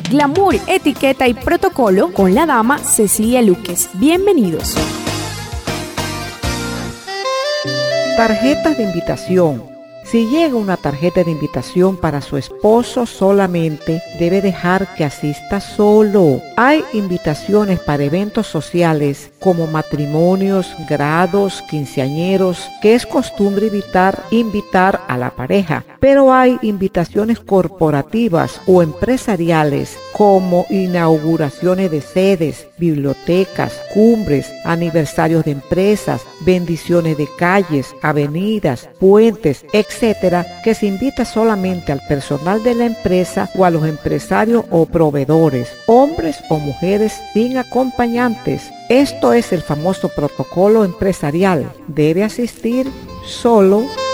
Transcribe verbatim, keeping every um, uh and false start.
Glamour, etiqueta y protocolo con la dama Cecilia Luques. Bienvenidos. Tarjetas de invitación. Si llega una tarjeta de invitación para su esposo solamente, debe dejar que asista solo. Hay invitaciones para eventos sociales como matrimonios, grados, quinceañeros, que es costumbre invitar, invitar a la pareja. Pero hay invitaciones corporativas o empresariales como inauguraciones de sedes, bibliotecas, cumbres, aniversarios de empresas, bendiciones de calles, avenidas, puentes, etcétera, que se invita solamente al personal de la empresa o a los empresarios o proveedores, hombres o mujeres sin acompañantes. Esto es el famoso protocolo empresarial. Debe asistir solo.